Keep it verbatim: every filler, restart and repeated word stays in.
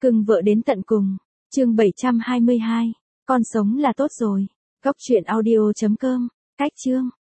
Cưng vợ đến tận cùng. Chương bảy trăm hai mươi hai. Con sống là tốt rồi. Góc truyện audio chấm com. Cách chương.